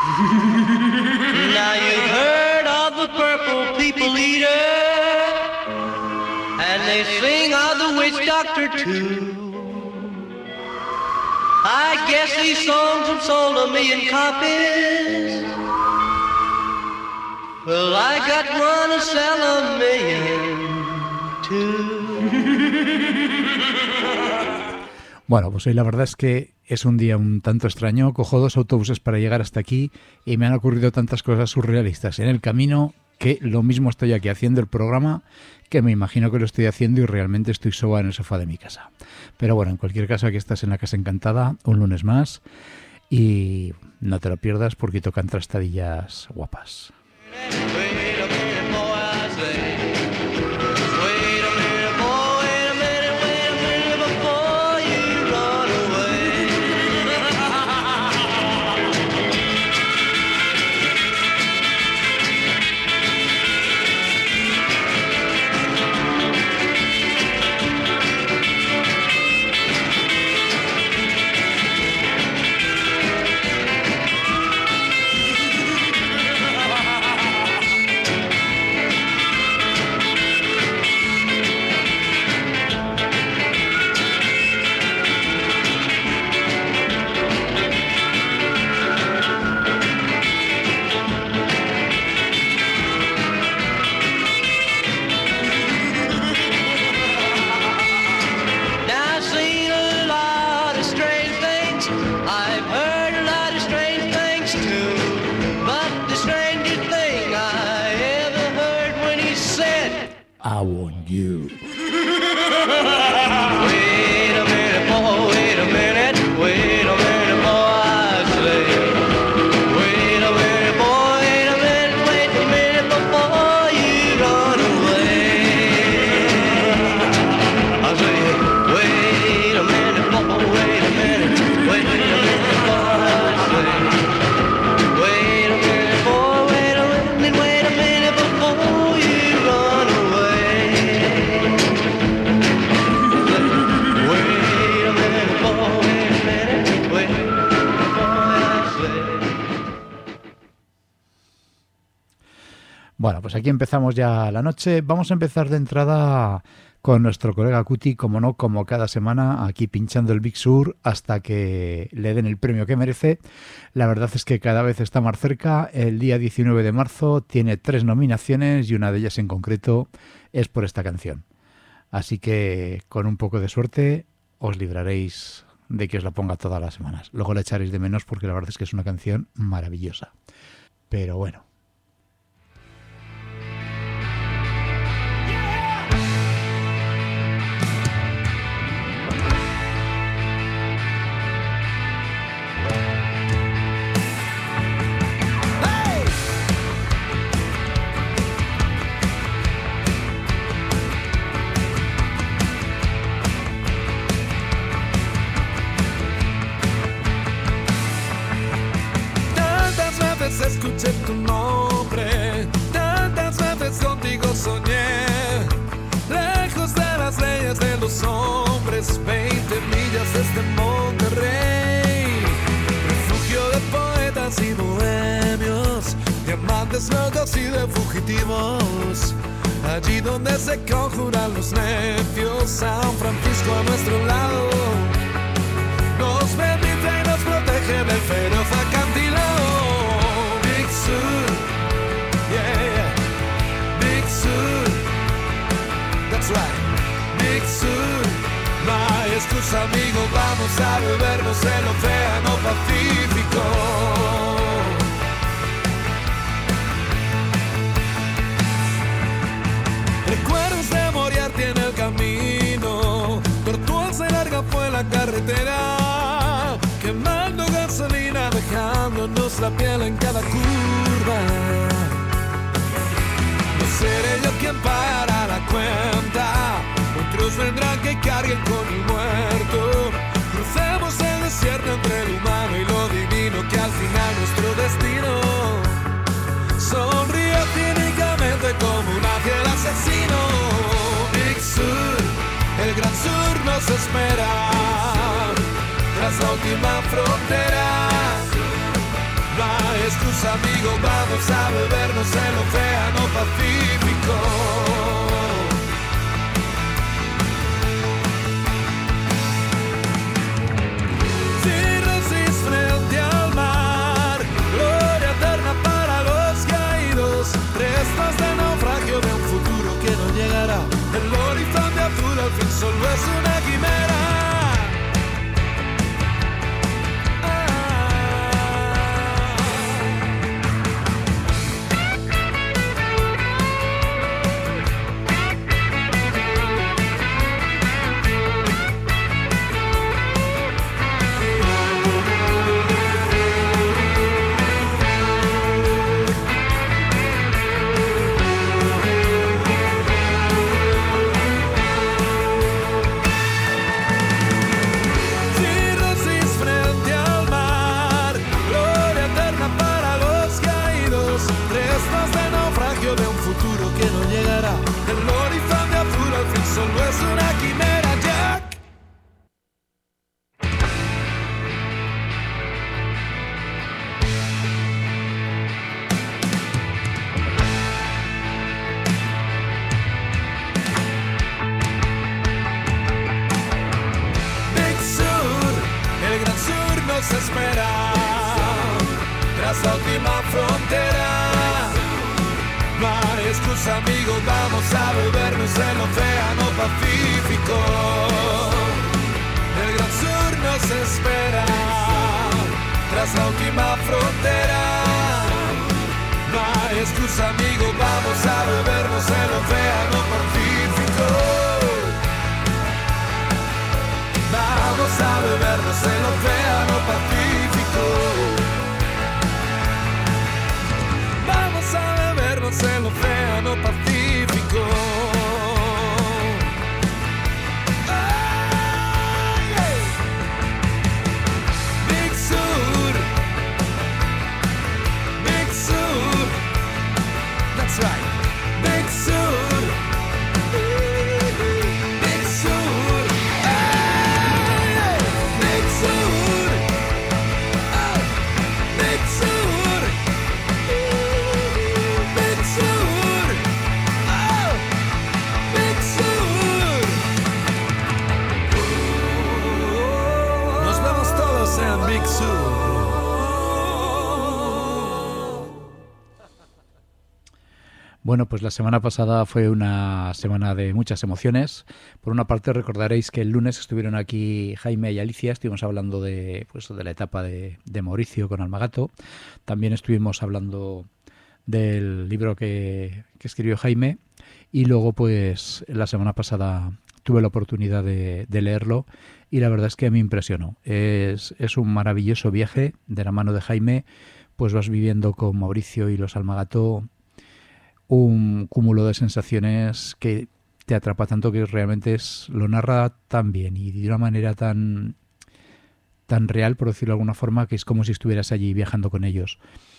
Now you've heard of the purple people eater, and they sing of the witch doctor too. I guess these songs have sold 1,000,000 copies. Well, I got one to sell 1,000,000 too. Bueno, pues hoy la verdad es que es un día un tanto extraño. Cojo 2 autobuses para llegar hasta aquí y me han ocurrido tantas cosas surrealistas en el camino que lo mismo estoy aquí haciendo el programa que me imagino que lo estoy haciendo y realmente estoy soba en el sofá de mi casa. Pero bueno, en cualquier caso aquí estás en la Casa Encantada, un lunes más y no te lo pierdas porque tocan trastadillas guapas. I want you. Wait a minute, boy, wait a minute, wait a minute, boy, I say. Wait a minute, boy, wait a minute before you run away. I say, wait a minute, boy, wait a minute, boy, I say. Wait a minute, boy, wait a minute before you run away. Bueno, pues aquí empezamos ya la noche. Vamos a empezar de entrada con nuestro colega Cuti, como no, como cada semana, aquí pinchando el Big Sur hasta que le den el premio que merece. La verdad es que cada vez está más cerca. El día 19 de marzo tiene 3 nominaciones y una de ellas en concreto es por esta canción. Así que con un poco de suerte os libraréis de que os la ponga todas las semanas. Luego la echaréis de menos porque la verdad es que es una canción maravillosa. Pero bueno. Escuché tu nombre, tantas veces contigo soñé, lejos de las leyes de los hombres, 20 millas desde Monterrey, refugio de poetas y bohemios, de amantes locos y de fugitivos, allí donde se conjuran los necios, San Francisco a nuestro lado, nos bendice y nos protege del feroz acantilado. Sur, yeah, Big Sur, that's right, Big Sur, no hay excusa amigo, vamos a bebernos el océano Pacífico. Recuerdos de Moriarty en el camino, tortuosa y larga fue la carretera, quemando gasolina, dejándonos la piel en cada curva. No seré yo quien pagará la cuenta, otros vendrán que carguen con el muerto. Crucemos el desierto entre el humano y lo divino, que al final nuestro destino sonríe cínicamente como un ángel asesino. Big Sur, el gran sur nos espera, tras la última frontera, la excusa, amigo, vamos a bebernos el océano Pacífico. Cirrosis frente al mar, gloria eterna para los caídos, restos de naufragio de un futuro que no llegará. El horizonte azul al fin solo es una quimera. Solo es una quimera, Jack. Big Sur, el gran sur nos espera. Tras la última frontera. No hay excusa, amigo, vamos a bebernos el océano Pacífico. El gran sur nos espera, tras la última frontera. No hay excusa, amigo, vamos a bebernos el océano Pacífico. Vamos a bebernos el océano Pacífico. Vamos a bebernos el océano Pacífico. Ay, Big Sur, Big Sur, that's right, Big Sur, Big Sur, ay, Big Sur, oh, Big Sur. Big Sur, oh, Big Sur. Nos vemos todos en Big Sur. Bueno, pues la semana pasada fue una semana de muchas emociones. Por una parte recordaréis que el lunes estuvieron aquí Jaime y Alicia, estuvimos hablando de la etapa de Mauricio con Almagato. También estuvimos hablando del libro que escribió Jaime, y luego pues la semana pasada tuve la oportunidad de leerlo y la verdad es que me impresionó. Es un maravilloso viaje de la mano de Jaime, pues vas viviendo con Mauricio y los Almagato un cúmulo de sensaciones que te atrapa tanto, que realmente lo narra tan bien y de una manera tan real, por decirlo de alguna forma, que es como si estuvieras allí viajando con ellos.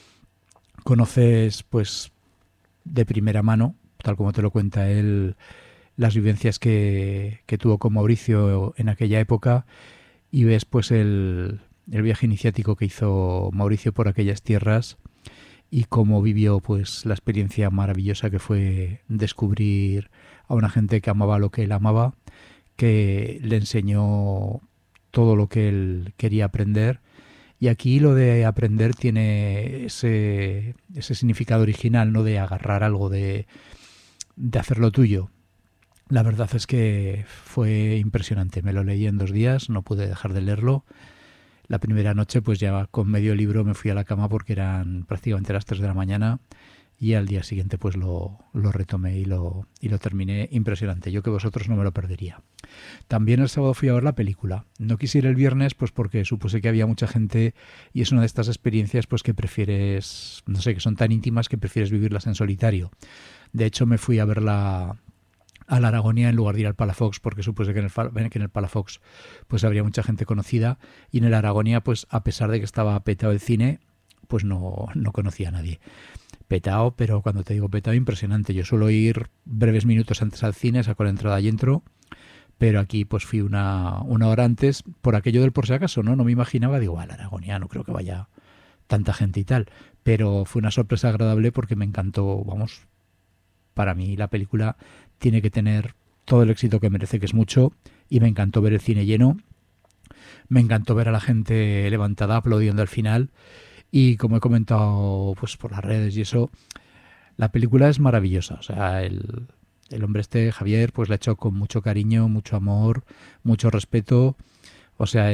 Conoces pues de primera mano, tal como te lo cuenta él, las vivencias que tuvo con Mauricio en aquella época, y ves pues el viaje iniciático que hizo Mauricio por aquellas tierras y cómo vivió pues la experiencia maravillosa que fue descubrir a una gente que amaba lo que él amaba, que le enseñó todo lo que él quería aprender. Y aquí lo de aprender tiene ese significado original, ¿no? De agarrar algo, de hacerlo tuyo. La verdad es que fue impresionante. Me lo leí en 2 días, no pude dejar de leerlo. La primera noche, pues ya con medio libro me fui a la cama porque eran prácticamente las 3 de la mañana, y al día siguiente pues lo retomé y lo terminé. Impresionante. Yo que vosotros no me lo perdería. También el sábado fui a ver la película. No quise ir el viernes pues porque supuse que había mucha gente y es una de estas experiencias pues que prefieres, no sé, que son tan íntimas que prefieres vivirlas en solitario. De hecho me fui a verla a la Aragonía en lugar de ir al Palafox, porque supuse que en el Palafox pues habría mucha gente conocida, y en el Aragonía pues a pesar de que estaba petado el cine pues no conocía a nadie. Petado, pero cuando te digo petado, impresionante. Yo suelo ir breves minutos antes al cine, saco la entrada y entro, pero aquí pues fui una hora antes por aquello del por si acaso, ¿no? No me imaginaba, digo, al Aragonía no creo que vaya tanta gente y tal, pero fue una sorpresa agradable porque me encantó. Vamos, para mí la película tiene que tener todo el éxito que merece, que es mucho, y me encantó ver el cine lleno, me encantó ver a la gente levantada aplaudiendo al final, y como he comentado pues por las redes y eso, la película es maravillosa. O sea, el hombre este, Javier, pues la ha hecho con mucho cariño, mucho amor, mucho respeto. O sea,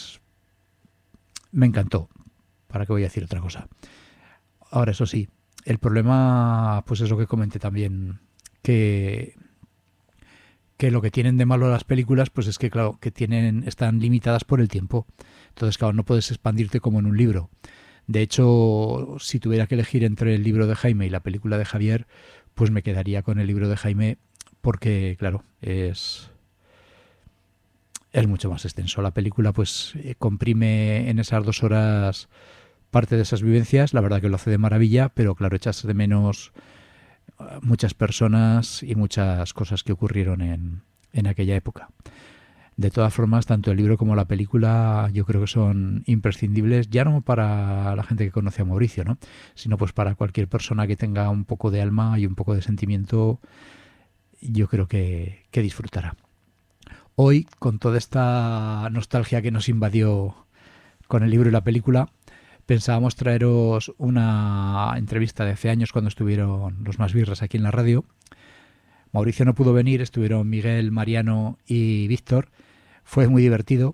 me encantó. ¿Para qué voy a decir otra cosa? Ahora, eso sí, el problema, pues es lo que comenté también, que lo que tienen de malo las películas, pues es que, claro, que están limitadas por el tiempo. Entonces, claro, no puedes expandirte como en un libro. De hecho, si tuviera que elegir entre el libro de Jaime y la película de Javier, pues me quedaría con el libro de Jaime porque, claro, es mucho más extenso. La película pues comprime en esas 2 horas parte de esas vivencias. La verdad que lo hace de maravilla, pero claro, echas de menos muchas personas y muchas cosas que ocurrieron en aquella época. De todas formas, tanto el libro como la película yo creo que son imprescindibles, ya no para la gente que conoce a Mauricio, ¿no?, sino pues para cualquier persona que tenga un poco de alma y un poco de sentimiento, yo creo que disfrutará. Hoy, con toda esta nostalgia que nos invadió con el libro y la película, pensábamos traeros una entrevista de hace años cuando estuvieron los Más Birras aquí en la radio. Mauricio no pudo venir, estuvieron Miguel, Mariano y Víctor. Fue muy divertido.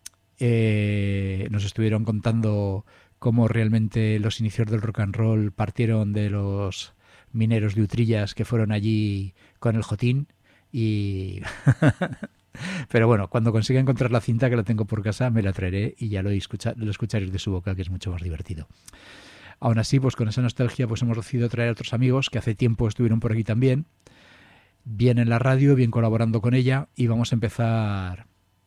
Nos estuvieron contando cómo realmente los inicios del rock and roll partieron de los mineros de Utrillas que fueron allí con el Jotín. Y pero bueno, cuando consiga encontrar la cinta, que la tengo por casa, me la traeré y ya lo escucharéis de su boca, que es mucho más divertido. Aún así, pues con esa nostalgia, pues hemos decidido traer a otros amigos que hace tiempo estuvieron por aquí también, bien en la radio, bien colaborando con ella, y vamos a empezar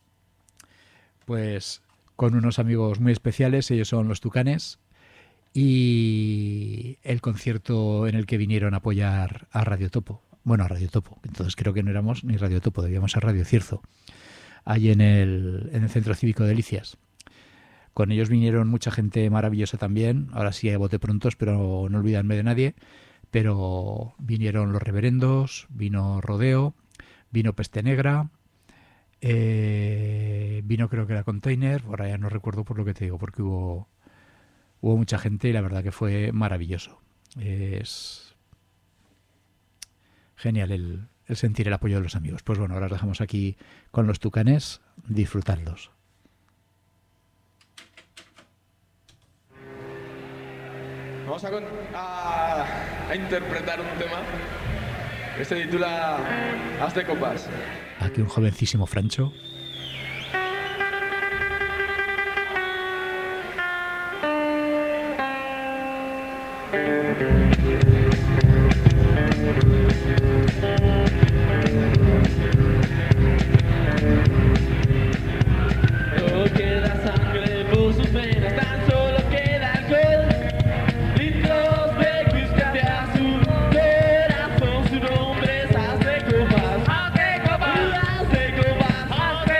pues con unos amigos muy especiales. Ellos son los Tucanes, y el concierto en el que vinieron a apoyar a Radio Topo. Bueno, a Radio Topo. Entonces creo que no éramos ni Radio Topo, debíamos ser Radio Cierzo, allí en el Centro Cívico de Delicias. Con ellos vinieron mucha gente maravillosa también. Ahora sí, a bote prontos, pero no olvidarme de nadie. Pero vinieron Los Reverendos, vino Rodeo, vino Peste Negra, vino creo que era Container. Ahora ya no recuerdo por lo que te digo, porque hubo mucha gente y la verdad que fue maravilloso. Es genial el sentir el apoyo de los amigos. Pues bueno, ahora los dejamos aquí con los Tucanes, disfrutadlos. Vamos a interpretar un tema que se titula Haz de copas. Aquí un jovencísimo Francho. No queda sangre por sus venas, tan solo queda alcohol. Litros de cristal a su corazón, su nombre es Haz de copas. Haz de copas, haz de copas, haz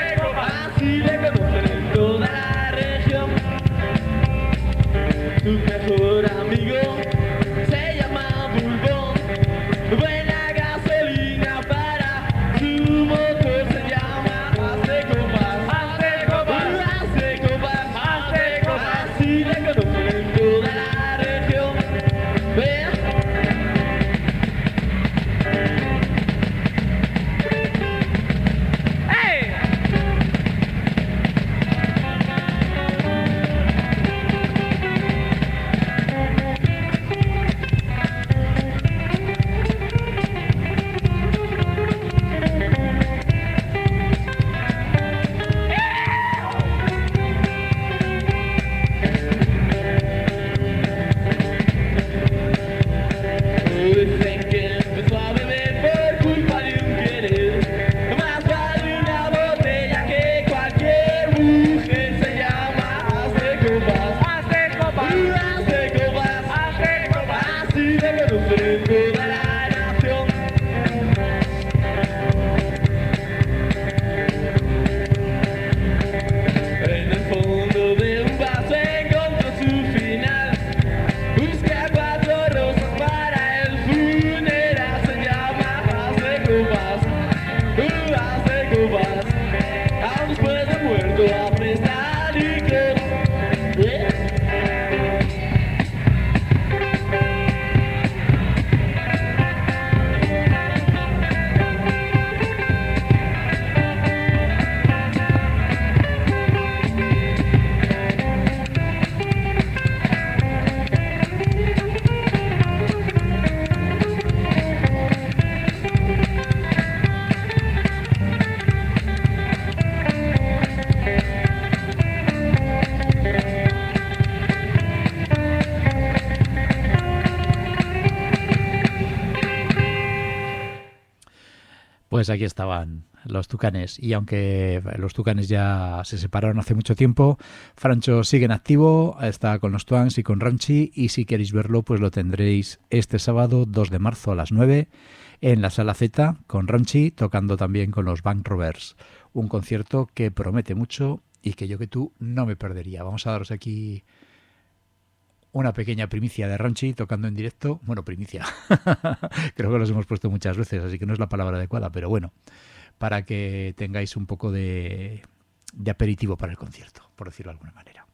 Pues aquí estaban los Tucanes, y aunque los Tucanes ya se separaron hace mucho tiempo, Francho sigue en activo, está con los Twans y con Ronchi, y si queréis verlo pues lo tendréis este sábado 2 de marzo a las 9 en la Sala Z con Ronchi, tocando también con los Bank Rovers, un concierto que promete mucho y que yo que tú no me perdería. Vamos a daros aquí una pequeña primicia de Ronchi tocando en directo. Bueno, primicia. Creo que los hemos puesto muchas veces, así que no es la palabra adecuada, pero bueno, para que tengáis un poco de aperitivo para el concierto, por decirlo de alguna manera.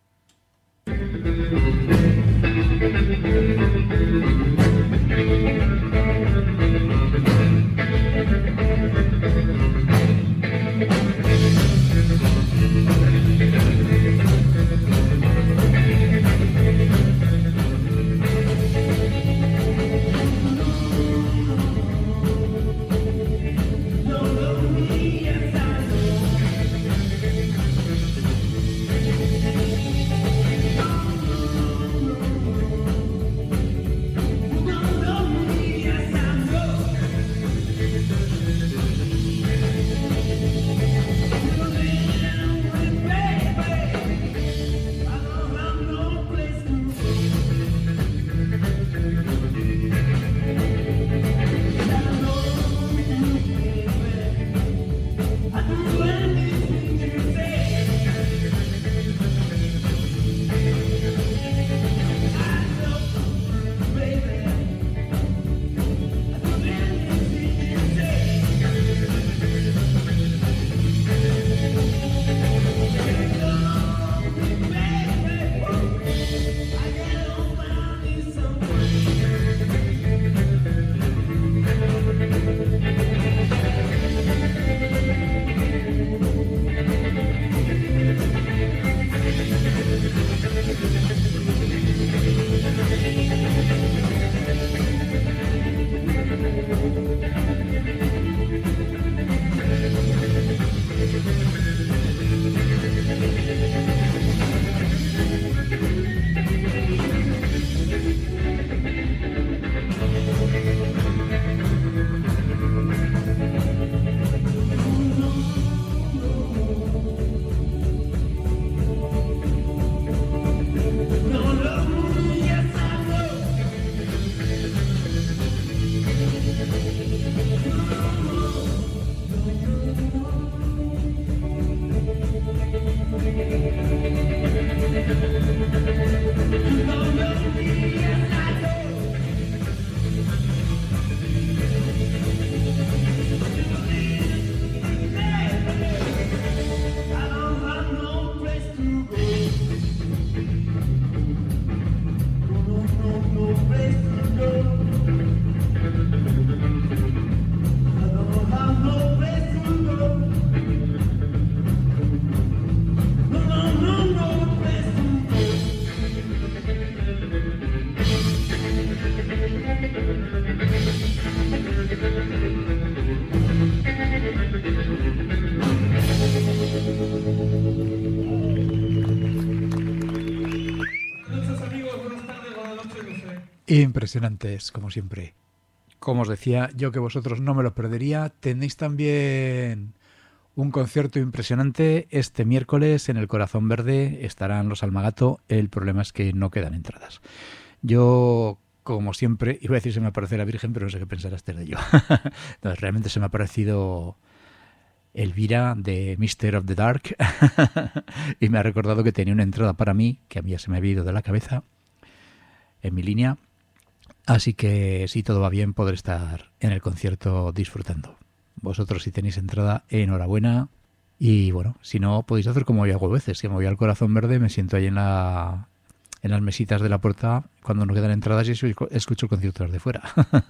Impresionantes, como siempre. Como os decía, yo que vosotros no me lo perdería. Tenéis también un concierto impresionante este miércoles en el Corazón Verde. Estarán los Almagato. El problema es que no quedan entradas. Yo, como siempre, iba a decir se me aparece la Virgen, pero no sé qué pensará este de yo. Entonces, realmente se me ha parecido Elvira de Mr. of the Dark y me ha recordado que tenía una entrada para mí, que a mí ya se me había ido de la cabeza, en mi línea. Así que si todo va bien podré estar en el concierto disfrutando. Vosotros si tenéis entrada, enhorabuena. Y bueno, si no, podéis hacer como yo hago a veces. Si me voy al Corazón Verde, me siento ahí en las mesitas de la puerta cuando no quedan entradas y escucho el concierto desde fuera.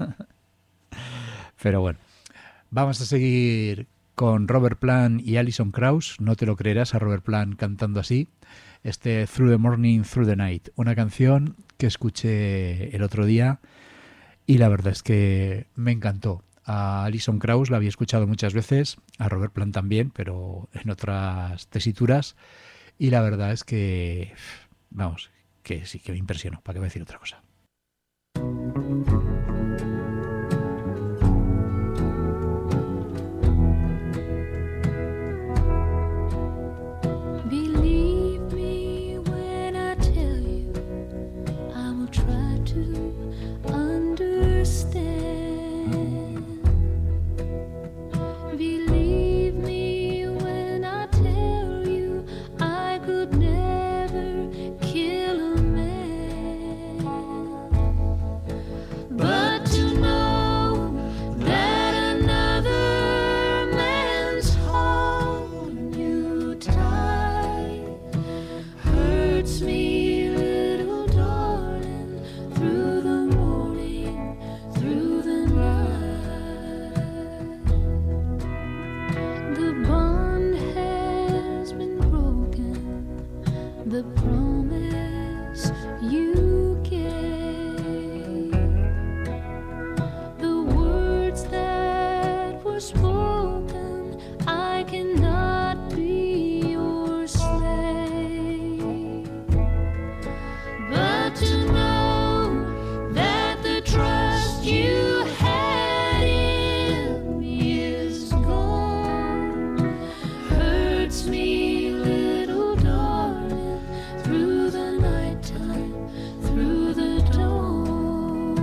Pero bueno, vamos a seguir con Robert Plant y Alison Krauss. No te lo creerás a Robert Plant cantando así. Through the Morning, Through the Night. Una canción que escuché el otro día y la verdad es que me encantó. A Alison Krauss la había escuchado muchas veces, a Robert Plant también, pero en otras tesituras. Y la verdad es que, vamos, que sí que me impresionó. ¿Para qué voy a decir otra cosa? the promise you gave, the words that were spoken, I cannot be your slave, but to know that the trust you had in me is gone hurts me, little darling, through the nighttime, through the dawn.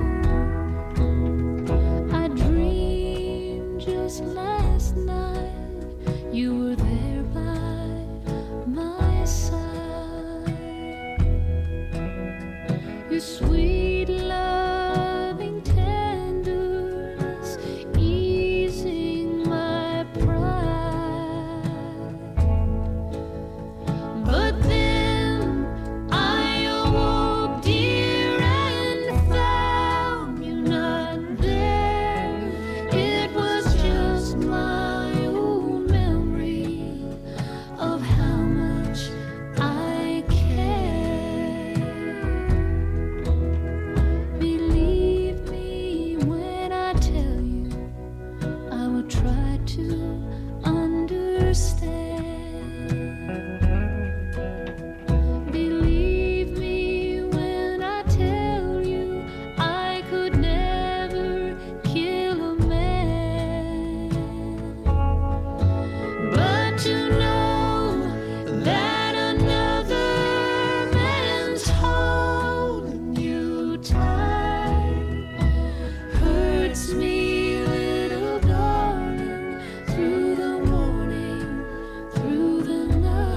I dreamed just last night you were there by my side. Your sweet loving tenderness easing my pride. But then I awoke, dear, and found you not there. It was just my old memory of how much I care. Believe me when I tell you, I will try to understand. Believe me when I tell you, I could never kill a man. But to know that another man's holding you tight hurts me, little darling, through the morning, through the night.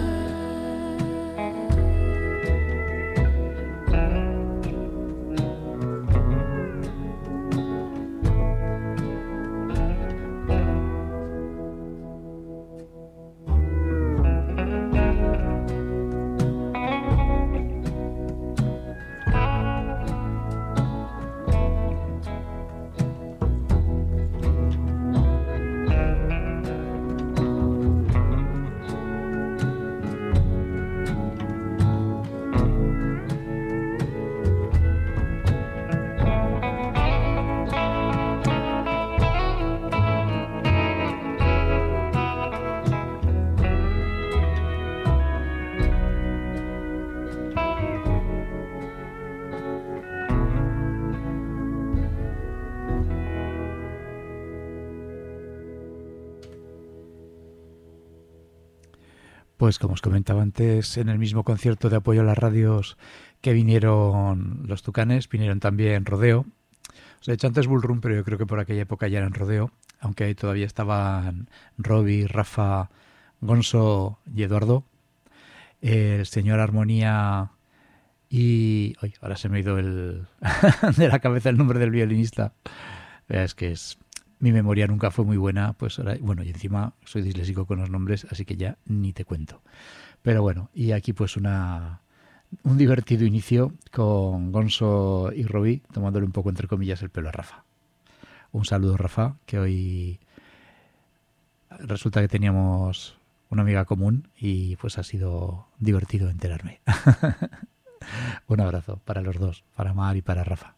Pues como os comentaba antes, en el mismo concierto de apoyo a las radios que vinieron los Tucanes, vinieron también Rodeo. Os he dicho antes Bullroom, pero yo creo que por aquella época ya eran Rodeo, aunque ahí todavía estaban Robbie, Rafa, Gonzo y Eduardo. El señor Armonía y... Ay, ahora se me ha ido de la cabeza el nombre del violinista. Es que mi memoria nunca fue muy buena, pues ahora, bueno, y encima soy disléxico con los nombres, así que ya ni te cuento. Pero bueno, y aquí pues un divertido inicio con Gonzo y Robbie tomándole un poco entre comillas el pelo a Rafa. Un saludo, Rafa, que hoy resulta que teníamos una amiga común y pues ha sido divertido enterarme. Un abrazo para los dos, para Mar y para Rafa.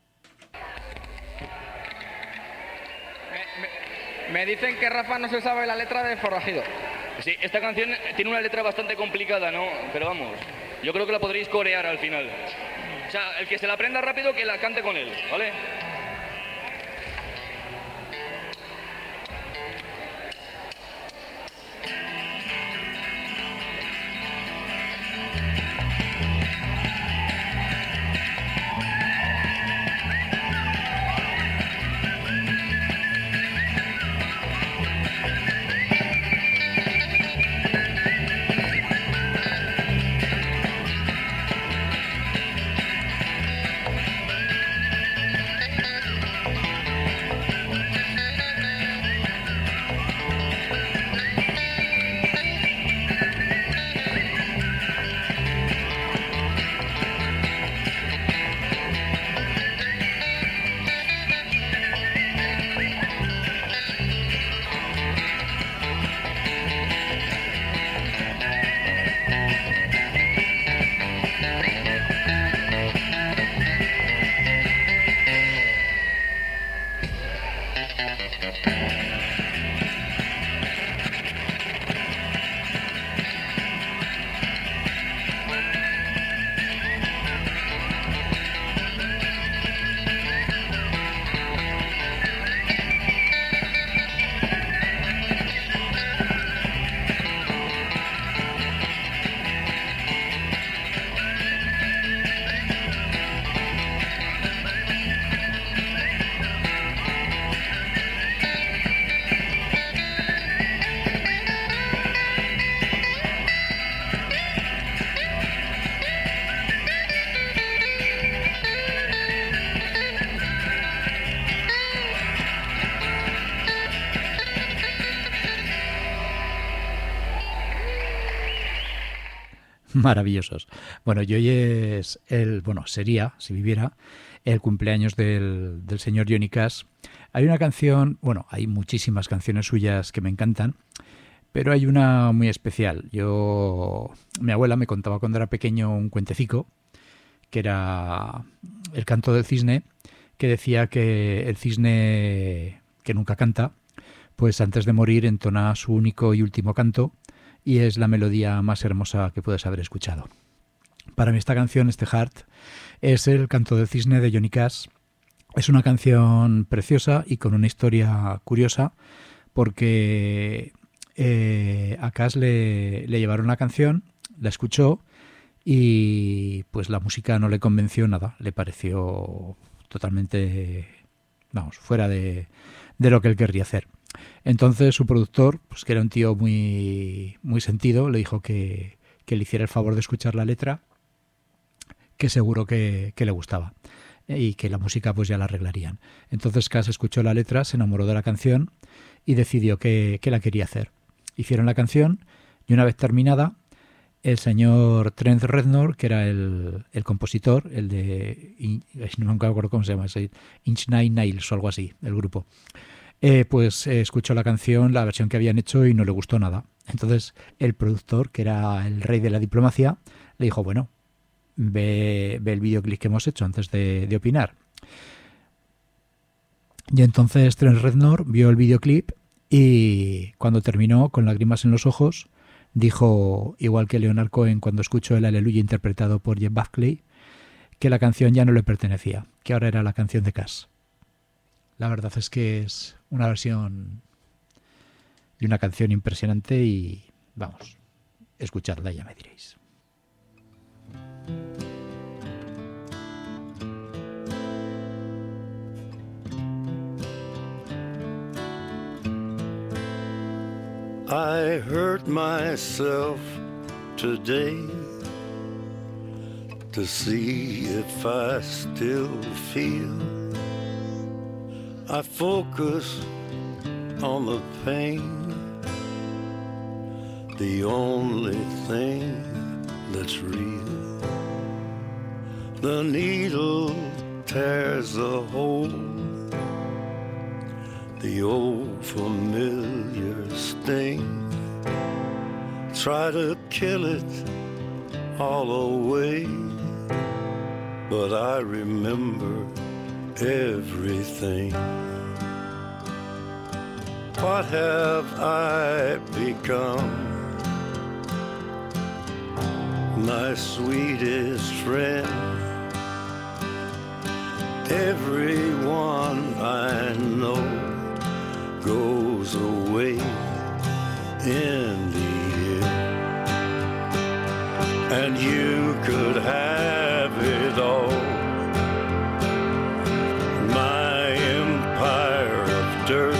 Me dicen que Rafa no se sabe la letra de Forajido. Sí, esta canción tiene una letra bastante complicada, ¿no? Pero vamos, yo creo que la podréis corear al final. O sea, el que se la aprenda rápido, que la cante con él, ¿vale? Maravillosos. Bueno, y hoy es sería, si viviera, el cumpleaños del señor Johnny Cash. Hay una canción, hay muchísimas canciones suyas que me encantan, pero hay una muy especial. Mi abuela me contaba cuando era pequeño un cuentecico, que era El canto del cisne, que decía que el cisne que nunca canta, pues antes de morir entona su único y último canto, y es la melodía más hermosa que puedes haber escuchado. Para mí esta canción, este Heart, es el canto del cisne de Johnny Cash. Es una canción preciosa y con una historia curiosa, porque a Cash le llevaron la canción, la escuchó y pues la música no le convenció nada, le pareció totalmente, fuera de lo que él querría hacer. Entonces su productor, pues que era un tío muy, muy sentido, le dijo que le hiciera el favor de escuchar la letra, que seguro que le gustaba y que la música pues ya la arreglarían. Entonces Cash escuchó la letra, se enamoró de la canción y decidió que la quería hacer. Hicieron la canción y una vez terminada, el señor Trent Reznor, que era el compositor, el de, no me acuerdo cómo se llama, Inch Nine Nails o algo así, el grupo, pues escuchó la canción, la versión que habían hecho y no le gustó nada. Entonces el productor, que era el rey de la diplomacia, le dijo, bueno, ve el videoclip que hemos hecho antes de opinar. Y entonces Trent Reznor vio el videoclip y cuando terminó, con lágrimas en los ojos, dijo, igual que Leonard Cohen cuando escuchó el Aleluya interpretado por Jeff Buckley, que la canción ya no le pertenecía, que ahora era la canción de Cash. La verdad es que es una versión de una canción impresionante y vamos, escuchadla y ya me diréis. I hurt myself today to see if I still feel. I focus on the pain, the only thing that's real. The needle tears a hole, the old familiar sting. Try to kill it all away, but I remember everything. What have I become? My sweetest friend. Everyone I know goes away in the end, and you could have it all. My empire of dirt,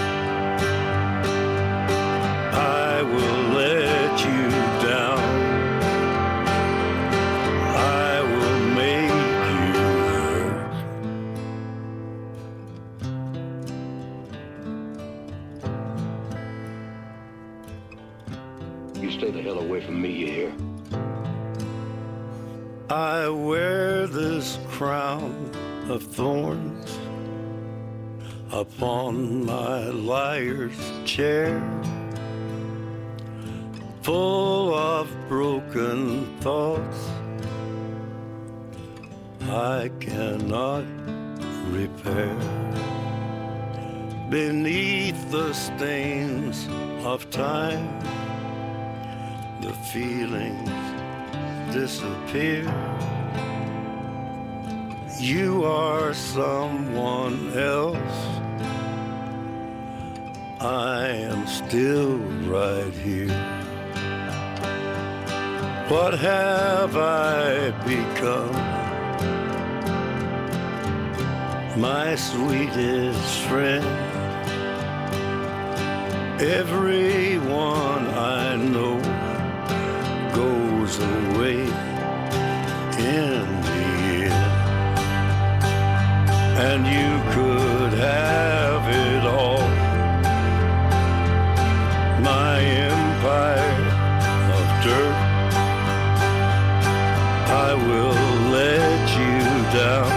I will let you down. I will make you hurt. You stay the hell away from me, you hear? I wear this crown of thorns upon my liar's chair, full of broken thoughts I cannot repair. Beneath the stains of time, the feelings disappear. You are someone else, I am still right here. What have I become? My sweetest friend. Everyone I know goes away in the end, and you could have it all. My empire of dirt, will let you down.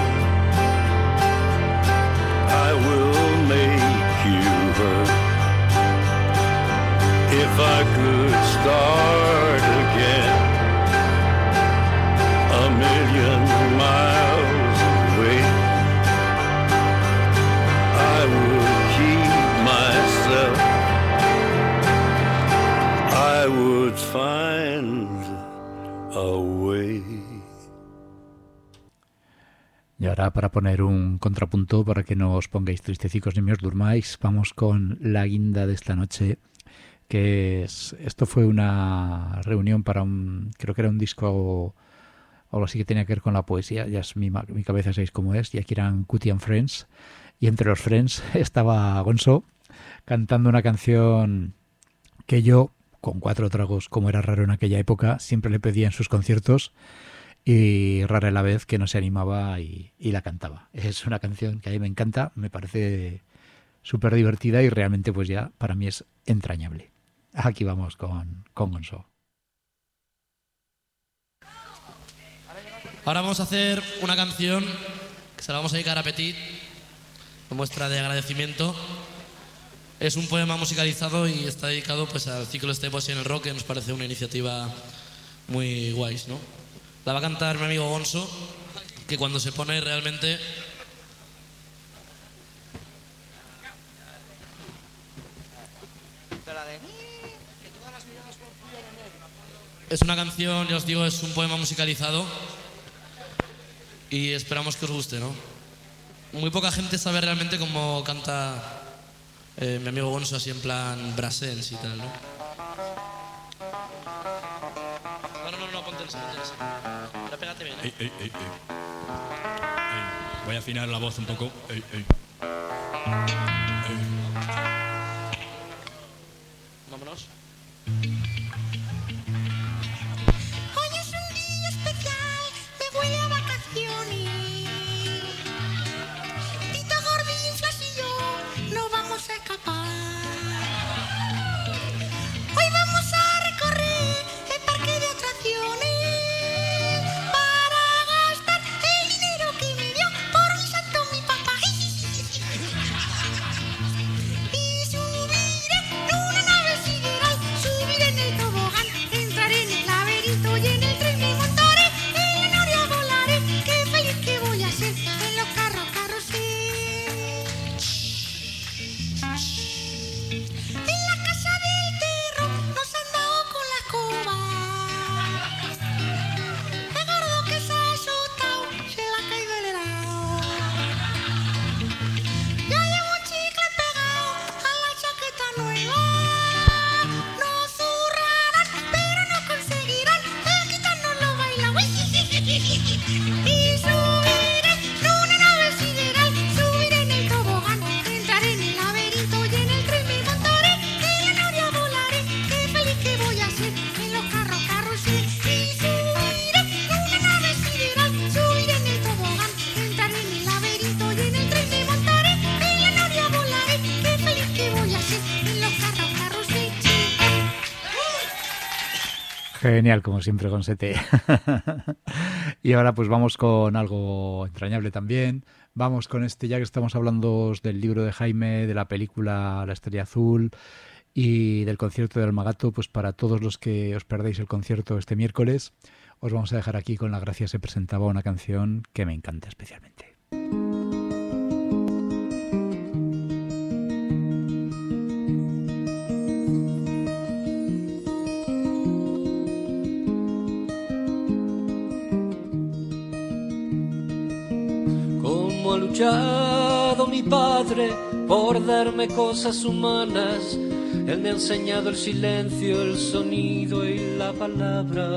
I will make you hurt. If I could start again, a million miles away, I would keep myself. I would find a way. Y ahora, para poner un contrapunto, para que no os pongáis tristecicos ni me os durmáis, vamos con la guinda de esta noche, que es, esto fue una reunión para creo que era un disco o algo así que tenía que ver con la poesía, ya es mi cabeza, sabéis cómo es, y aquí eran Cutie and Friends, y entre los Friends estaba Gonzo cantando una canción que yo, con 4 tragos, como era raro en aquella época, siempre le pedía en sus conciertos, y rara la vez que no se animaba y la cantaba. Es una canción que a mí me encanta, me parece súper divertida y realmente pues ya para mí es entrañable. Aquí vamos con Gonzo. Ahora vamos a hacer una canción que se la vamos a dedicar a Petit, en muestra de agradecimiento. Es un poema musicalizado y está dedicado pues al ciclo este Poesía en el Rock, que nos parece una iniciativa muy guays, ¿no? La va a cantar mi amigo Gonzo, que cuando se pone realmente... Es una canción, ya os digo, es un poema musicalizado y esperamos que os guste, ¿no? Muy poca gente sabe realmente cómo canta mi amigo Gonzo, así en plan brassens y tal, ¿no? No, ponte el ahora pégate bien, ¿eh? Ey. Voy a afinar la voz un poco. Vámonos. Hoy es un día especial, me huele a vacaciones. Tito Gordinflas y yo no vamos a escapar. Hoy vamos a recorrer el parque de atracciones para gastar el dinero que me dio por mi santo mi papá. Y subiré en una nave sideral, subiré en el tobogán, entraré en el laberinto y en el tren me montaré, en la noria volaré, qué feliz que voy a ser en los carrusel. En la casa del terror nos han dado con la escoba. El gordo que se ha asustado se le ha caído el helado. Ya llevo un chicle pegado a la chaqueta nueva. Nos zurrarán, pero no conseguirán quitárnoslo bailado. Y subiré en una nave sideral, subiré en el tobogán, entraré en el laberinto y en el tren me montaré, en la noria volaré, qué feliz que voy a ser en los carrusel. Y subiré en una nave sideral, subiré en el tobogán, entraré en el laberinto y en el tren me montaré, en la noria volaré, qué feliz que voy a ser en los carrusel. Genial, como siempre, Gonsete. Y ahora pues vamos con algo entrañable también. Vamos con ya que estamos hablando del libro de Jaime, de la película La Estrella Azul y del concierto del Almagato, pues para todos los que os perdéis el concierto este miércoles, os vamos a dejar aquí con La Gracia se presentaba, una canción que me encanta especialmente. Cómo ha luchado mi padre por darme cosas humanas. Él me ha enseñado el silencio, el sonido y la palabra.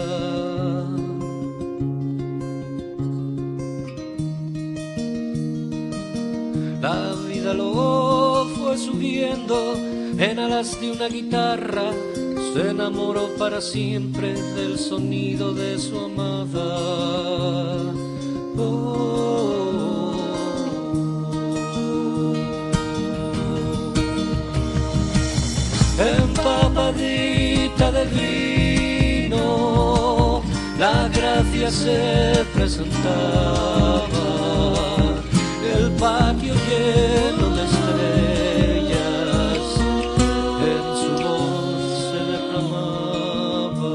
La vida lo fue subiendo en alas de una guitarra. Se enamoró para siempre del sonido de su amada. Empapadita de vino, la gracia se presentaba, el patio lleno de estrellas, en su voz se derramaba.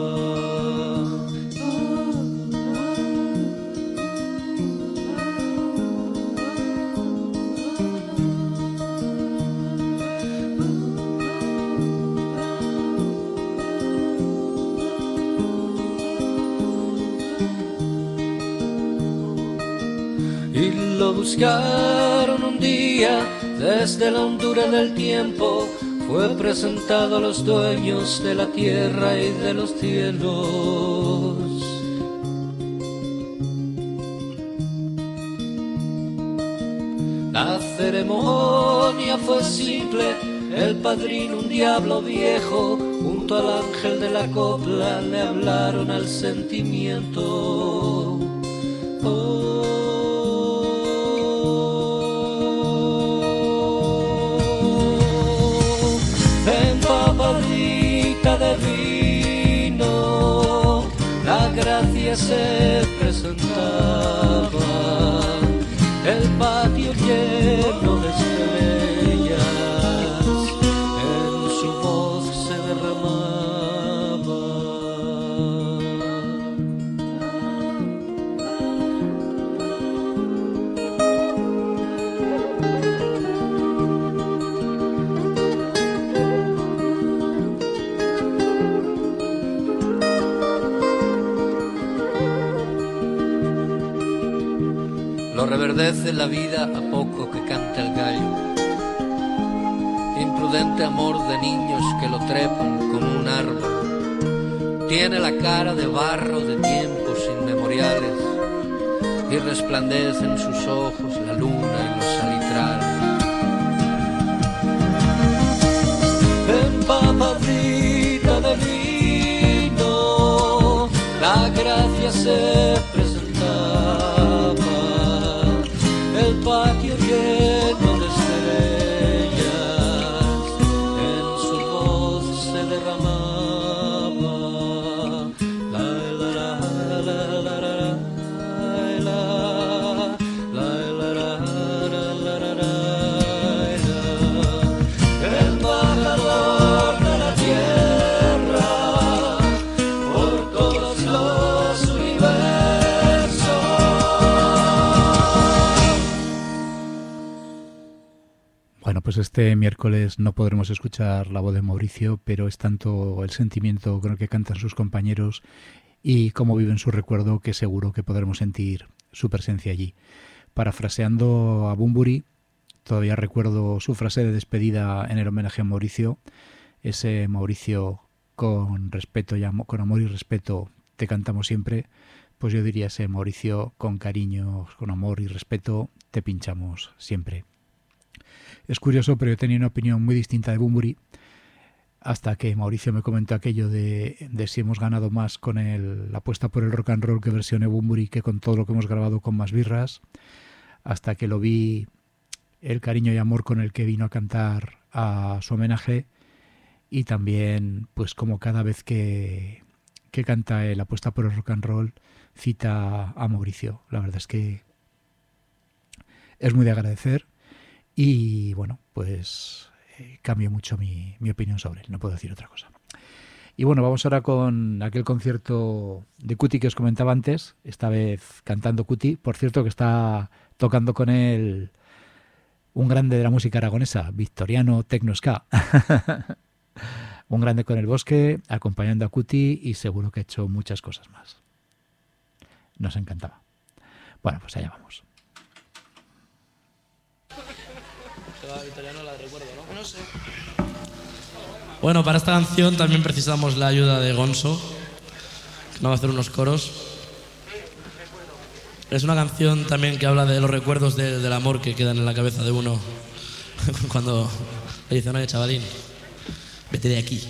Y lo buscaron un día desde la hondura del tiempo, fue presentado a los dueños de la tierra y de los cielos. La ceremonia fue simple, el padrino un diablo viejo, junto al ángel de la copla le hablaron al sentimiento. Empapadita de vino, la gracia se presentaba, el patio lleno de estrellas, en su voz se derramaba. Lo reverdece la vida a poco que canta el gallo. Imprudente amor de niños que lo trepan como un árbol. Tiene la cara de barro de tiempos inmemoriales y resplandece en sus ojos la luna y los salitrales. Empapadita de vino, la gracia se presentaba, el patio lleno de estrellas, en su voz se derramaba. La la la la la la la la la. El embajador de la tierra por todos los universos. Bueno, pues este miércoles no podremos escuchar la voz de Mauricio, pero es tanto el sentimiento con el que cantan sus compañeros y cómo viven su recuerdo que seguro que podremos sentir su presencia allí. Parafraseando a Bunbury, todavía recuerdo su frase de despedida en el homenaje a Mauricio, ese Mauricio con respeto, con amor y respeto te cantamos siempre, pues yo diría ese Mauricio con cariño, con amor y respeto te pinchamos siempre. Es curioso, pero yo tenía una opinión muy distinta de Bunbury hasta que Mauricio me comentó aquello de si hemos ganado más con la apuesta por el rock and roll que versione Bunbury que con todo lo que hemos grabado con Más Birras, hasta que lo vi el cariño y amor con el que vino a cantar a su homenaje y también pues como cada vez que canta la apuesta por el rock and roll cita a Mauricio. La verdad es que es muy de agradecer. Y bueno, pues cambio mucho mi opinión sobre él, no puedo decir otra cosa. Y bueno, vamos ahora con aquel concierto de Cuti que os comentaba antes, esta vez cantando Cuti, por cierto que está tocando con él un grande de la música aragonesa, Victoriano Tecno Ska. Un grande con el Bosque, acompañando a Cuti y seguro que ha hecho muchas cosas más. Nos encantaba. Bueno, pues allá vamos. Victoriano la recuerdo, ¿no? No sé. Bueno, para esta canción también precisamos la ayuda de Gonzo, que nos va a hacer unos coros. Es una canción también que habla de los recuerdos del amor que quedan en la cabeza de uno cuando le dicen, oye, chavalín, vete de aquí.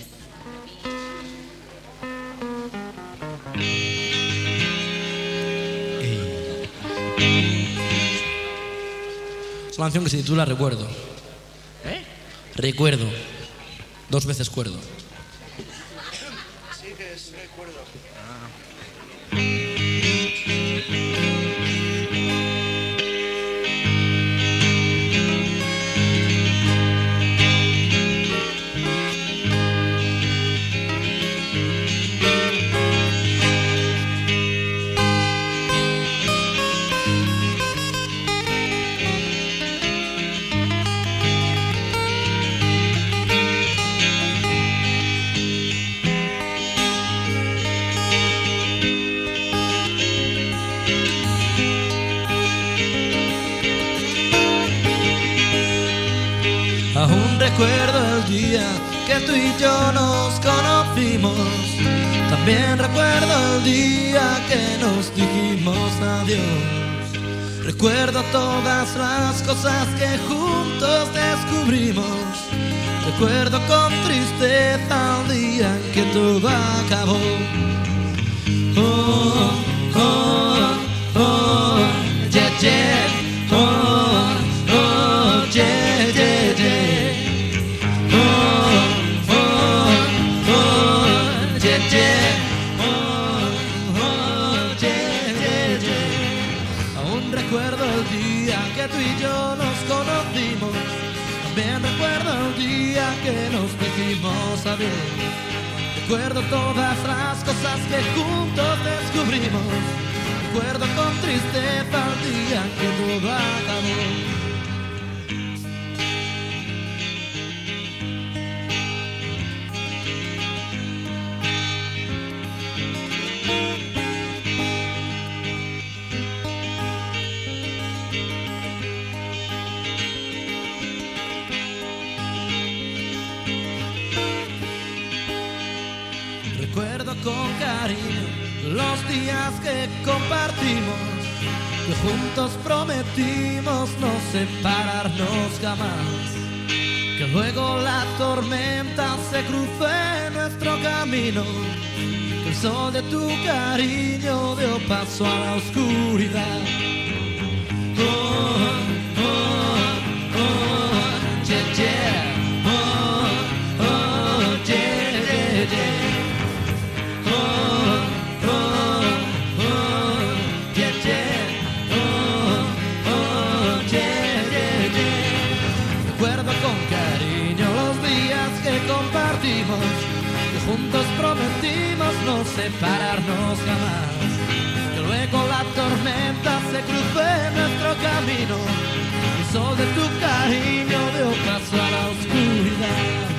Es una canción que se titula Recuerdo. ¿Eh? Recuerdo. 2 veces cuerdo. Sí que es recuerdo. Ah. que tú y yo nos conocimos. También recuerdo el día que nos dijimos adiós. Recuerdo todas las cosas que juntos descubrimos. Recuerdo con tristeza el día en que todo acabó. Oh, oh, oh, yeah, yeah. Oh, oh, yeah, yeah, yeah. Oh, oh, oh, yeah, yeah. Oh, oh, yeah, yeah, yeah. Aún recuerdo el día que tú y yo nos conocimos. También recuerdo el día que nos dijimos adiós. Recuerdo todas las cosas que juntos descubrimos. Recuerdo con tristeza el día que todo acabó. Recuerdo con cariño los días que compartimos, que juntos prometimos no separarnos jamás. Que luego la tormenta se cruzó en nuestro camino, que el sol de tu cariño dio paso a la oscuridad. Oh, oh, oh, yeah, yeah. Oh, oh, yeah, yeah, yeah. Compartimos, que juntos prometimos no separarnos jamás. Que luego la tormenta se cruzó en nuestro camino, el sol de tu cariño dio paso a la oscuridad.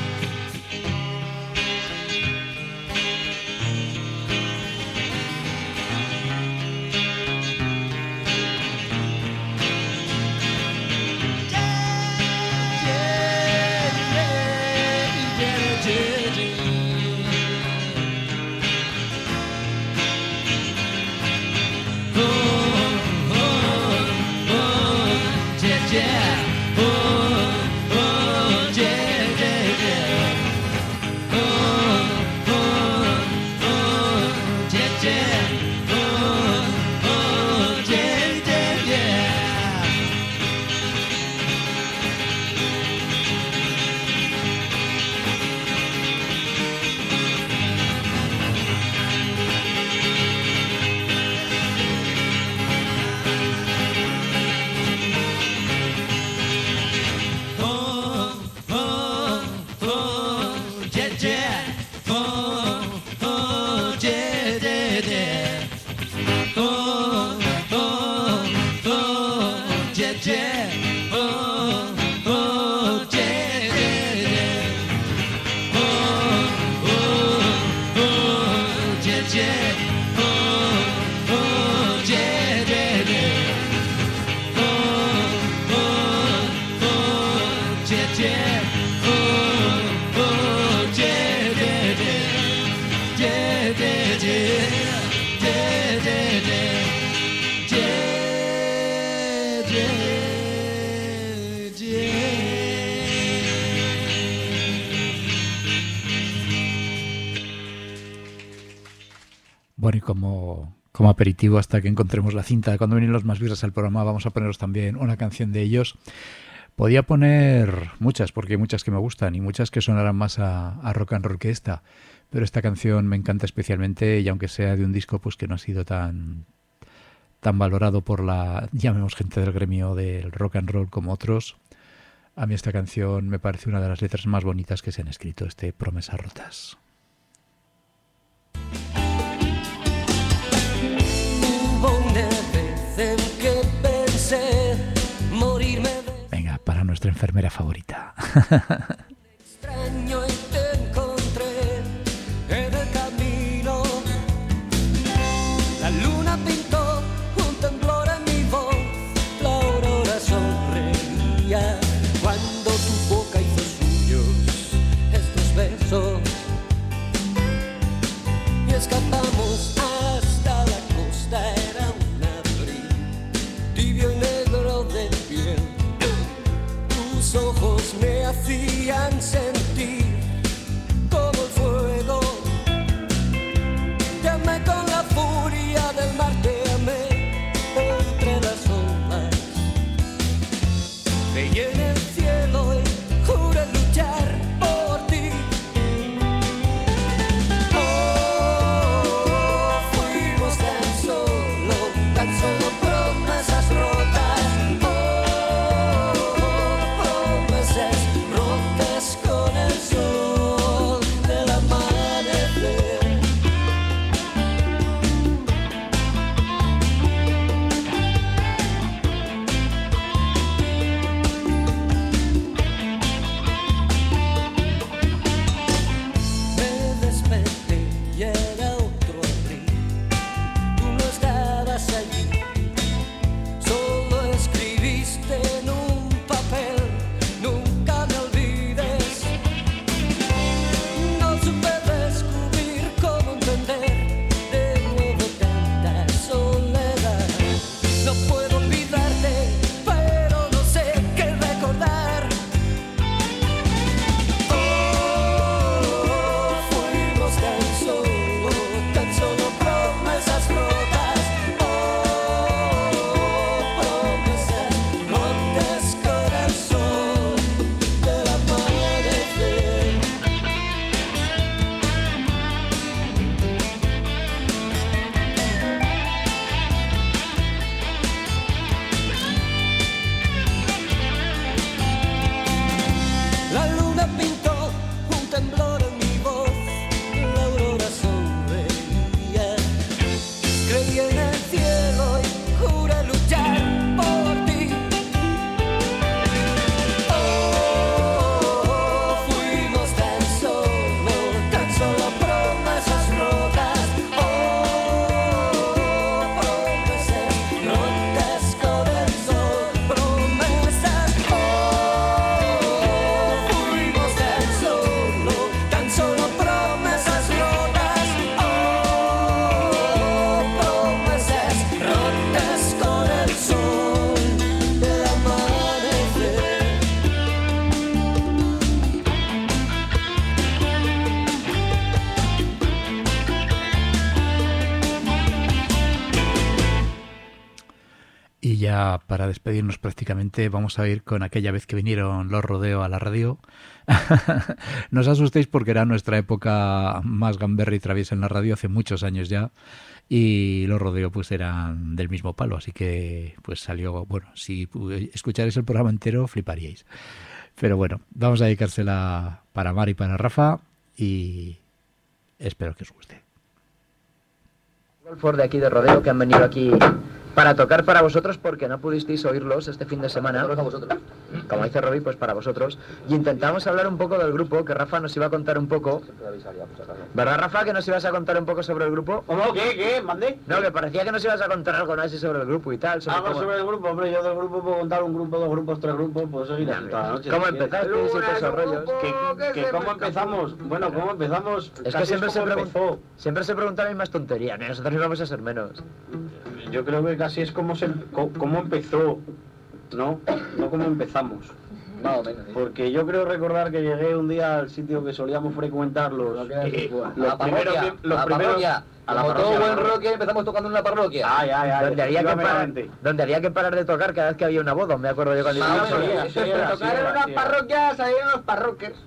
Bueno, y como aperitivo hasta que encontremos la cinta, cuando vienen los más birras al programa, vamos a poneros también una canción de ellos. Podía poner muchas, porque hay muchas que me gustan y muchas que sonarán más a rock and roll que esta, pero esta canción me encanta especialmente, y aunque sea de un disco pues que no ha sido tan valorado por la, llamemos, gente del gremio del rock and roll como otros, a mí esta canción me parece una de las letras más bonitas que se han escrito, Promesas rotas. Una vez en que pensé morirme de... Venga, para nuestra enfermera favorita. extraño y te encontré en el camino. La luna pintó un temblor en mi voz, la aurora sonreía cuando tu boca hizo suyos estos besos. Y ya para despedirnos prácticamente vamos a ir con aquella vez que vinieron Los Rodeo a la radio. No os asustéis porque era nuestra época más gamberra y traviesa en la radio, hace muchos años ya. Y Los Rodeo pues eran del mismo palo, así que pues salió, bueno, si escucharais el programa entero fliparíais. Pero bueno, vamos a dedicársela para Mar y para Rafa y espero que os guste. Golfos de aquí de Rodeo que han venido aquí para tocar para vosotros porque no pudisteis oírlos este fin de semana. Para vosotros. Como dice Robbie, pues para vosotros. Y intentamos hablar un poco del grupo, que Rafa nos iba a contar un poco. ¿Verdad, Rafa, que nos ibas a contar un poco sobre el grupo? ¿Cómo? ¿Qué? ¿Mande? No, que parecía que nos ibas a contar algo así sobre el grupo y tal. Algo sobre el grupo, hombre, yo del grupo puedo contar un grupo, dos grupos, tres grupos, pues seguir así toda la noche. ¿Cómo empezaste y todos esos rollos? ¿Cómo empezamos? Bueno, ¿cómo empezamos? Es que siempre se preguntan las mismas tonterías, nosotros no vamos a ser menos. Yo creo que casi es como empezó, ¿no? No como empezamos. Más o menos. ¿Sí? Porque yo creo recordar que llegué un día al sitio que solíamos frecuentar los primeros... A la parroquia. Todo buen rocker empezamos tocando en una parroquia. Donde había que parar de tocar cada vez que había una boda, me acuerdo yo cuando tocar en una parroquia salían los parroquers.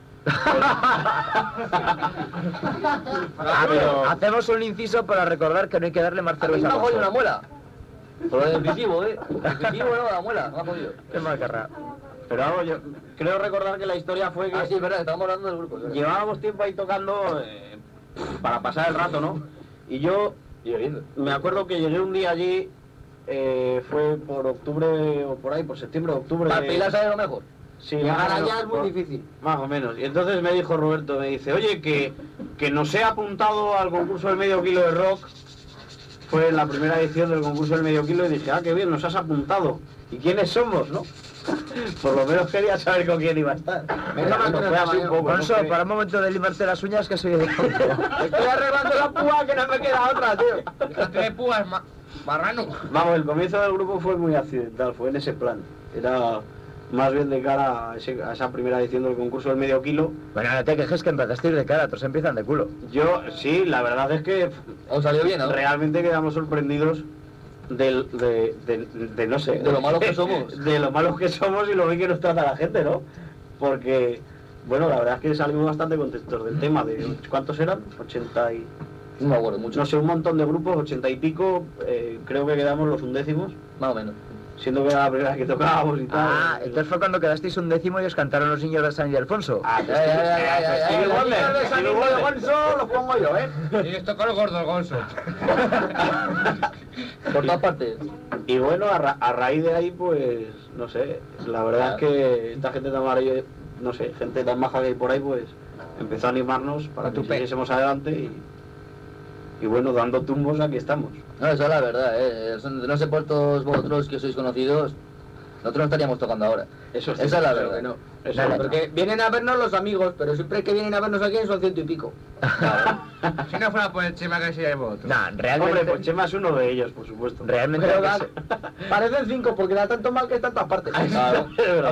Hacemos un inciso para recordar que no hay que darle más cerveza. A mí me ha jodido una muela. Pero es decisivo, decisivo no, la muela, me ha jodido. Es mal carrera. Pero vamos, yo creo recordar que la historia fue que... Ah, sí, verdad, estábamos hablando del grupo. Llevábamos tiempo ahí tocando para pasar el rato, ¿no? Y yo me acuerdo que llegué un día allí, fue por octubre o por ahí, por septiembre o octubre. Para Pilar sabe lo mejor. Sí, llegar allá es muy difícil. Más o menos. Y entonces me dijo Roberto, me dice, oye, que nos he apuntado al concurso del medio kilo de rock. Fue en la primera edición del concurso del medio kilo y dije, qué bien, nos has apuntado. ¿Y quiénes somos, no? Por lo menos quería saber con quién iba a estar. Fue así un poco. Gonzo, para un momento de limarte las uñas que soy de estoy arreglando la púa que no me queda otra, tío. Déjate de púas, marrano. Vamos, el comienzo del grupo fue muy accidental, fue en ese plan. Era más bien de cara a esa primera edición del concurso del medio kilo. Bueno, no te quejes que empezaste a ir de cara, todos empiezan de culo. Yo, sí, la verdad es que... ¿Os salió bien, no? Realmente quedamos sorprendidos de no sé... De lo malos que somos. De lo malos que somos y lo bien que nos trata la gente, ¿no? Porque, bueno, la verdad es que salimos bastante contentos del tema. ¿Cuántos eran? 80 y... No me acuerdo mucho. No sé, un montón de grupos, 80 y pico, creo que quedamos los undécimos. Más o menos. Siendo que era la primera que tocábamos y tal. Ah, entonces fue cuando quedasteis un décimo y os cantaron los niños de San Ildefonso. Ah, los niños de Gonzo los pongo yo, ¿eh? Y esto con el gordo el Gonzo. Por todas partes. Y bueno, a raíz de ahí, pues, no sé, la verdad es que esta gente tan maravillosa, no sé, gente tan maja que hay por ahí, pues, empezó a animarnos para que siguiésemos adelante y bueno, dando tumbos aquí estamos. No, eso es la verdad, no sé por todos vosotros que sois conocidos, nosotros no estaríamos tocando ahora. Eso esa es la verdad. No. Porque vienen a vernos los amigos, pero siempre que vienen a vernos aquí son 100 y pico. Claro. Si no fuera por el Chema que sería vosotros. No, realmente... Hombre, pues Chema es uno de ellos, por supuesto. Realmente... parecen 5 porque da tanto mal que está en todas partes. Claro.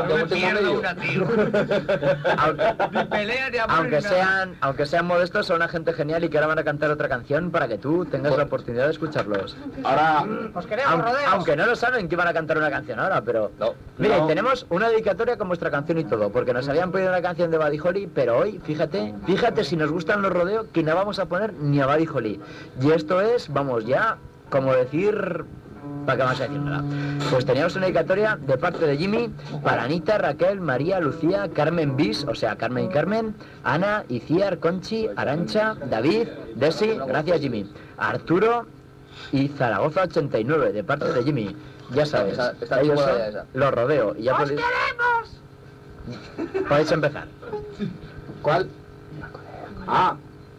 Aunque sean modestos, son una gente genial y que ahora van a cantar otra canción para que tú tengas la oportunidad de escucharlos. Ahora... Os queremos, rodeos. Aunque no lo saben que van a cantar una canción ahora, pero... No. Miren, tenemos una dedicatoria con vuestra canción y todo, porque nos habían pedido una canción de Buddy Holly, pero hoy, fíjate si nos gustan los rodeos, que no vamos a poner ni a Buddy Holly. Y esto es, vamos ya, como decir... ¿Para qué vamos a decir nada? Pues teníamos una dedicatoria de parte de Jimmy para Anita, Raquel, María, Lucía, Carmen Bis, o sea, Carmen y Carmen, Ana, Iciar, Conchi, Arancha, David, Desi, gracias Jimmy, Arturo y Zaragoza 89, de parte de Jimmy. Ya sabes, ellos son los rodeos. Y ya ¡Os queremos! Podéis empezar. ¿Cuál? Ah.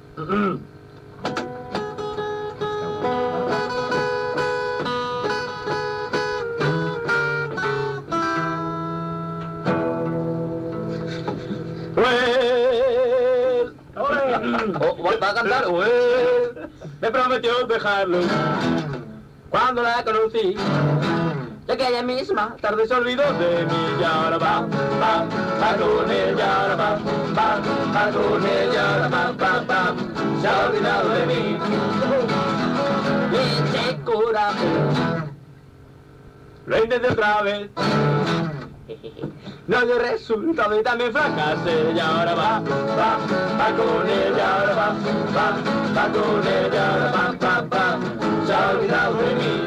¿Va a cantar? Me prometió dejarlo cuando la conocí. Ya que ella misma tarde se olvidó de mí y ahora va con ella, ahora va con ella, ahora va, se ha olvidado de mí. Y se cura. lo intenté otra vez. No dio resultado y también fracasé. Y ahora va con él, y ahora va con él, y ahora va. Se ha olvidado de mí.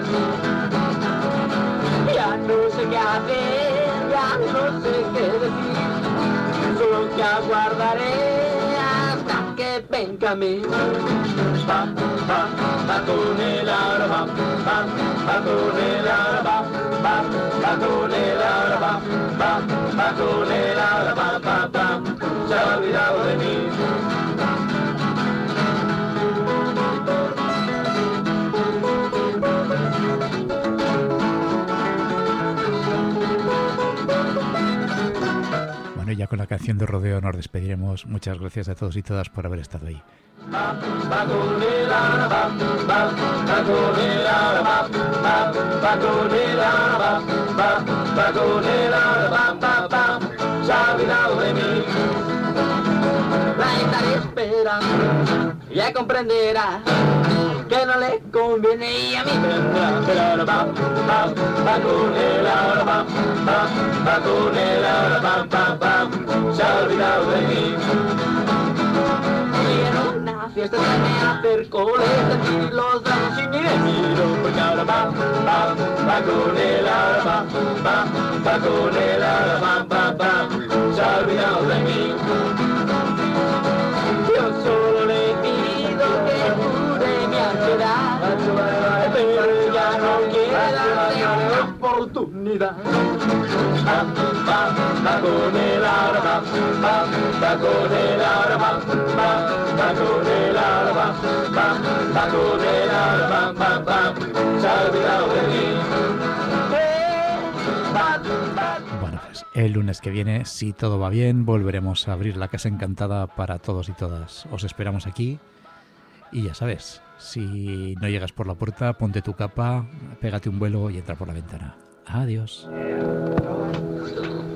Ya no sé qué hacer, ya no sé qué decir. Solo que aguardaré hasta que venga a mí. Va con él, ahora va con él, ahora va con él, ahora va con él, ahora va. Se ha olvidado de mí. Bueno, y ya con la canción de rodeo nos despediremos. Muchas gracias a todos y todas por haber estado ahí. Va con él, ahora va con él, ahora va con él, ahora va con él, ahora va. Se ha olvidado de mí. La estaré esperando, ya comprenderá que no le conviene y a mí vendrá. Pero ahora va con él, ahora va con él, ahora va. Se ha olvidado de mí. Y en una fiesta se me acercó, le tendí los brazos y ni me miro, porque ahora va con él, ahora va con él, ahora va. Se ha olvidado de mí. Yo solo le pido que jure mi ansiedad, pero ya no quiere darle una oportunidad. Va con él, ahora va con él, ahora va con él, ahora va con él, ahora va. Se ha olvidado de mí. Bueno, pues el lunes que viene, si todo va bien, volveremos a abrir la casa encantada para todos y todas. Os esperamos aquí y ya sabes, si no llegas por la puerta, ponte tu capa, pégate un vuelo y entra por la ventana. Adiós.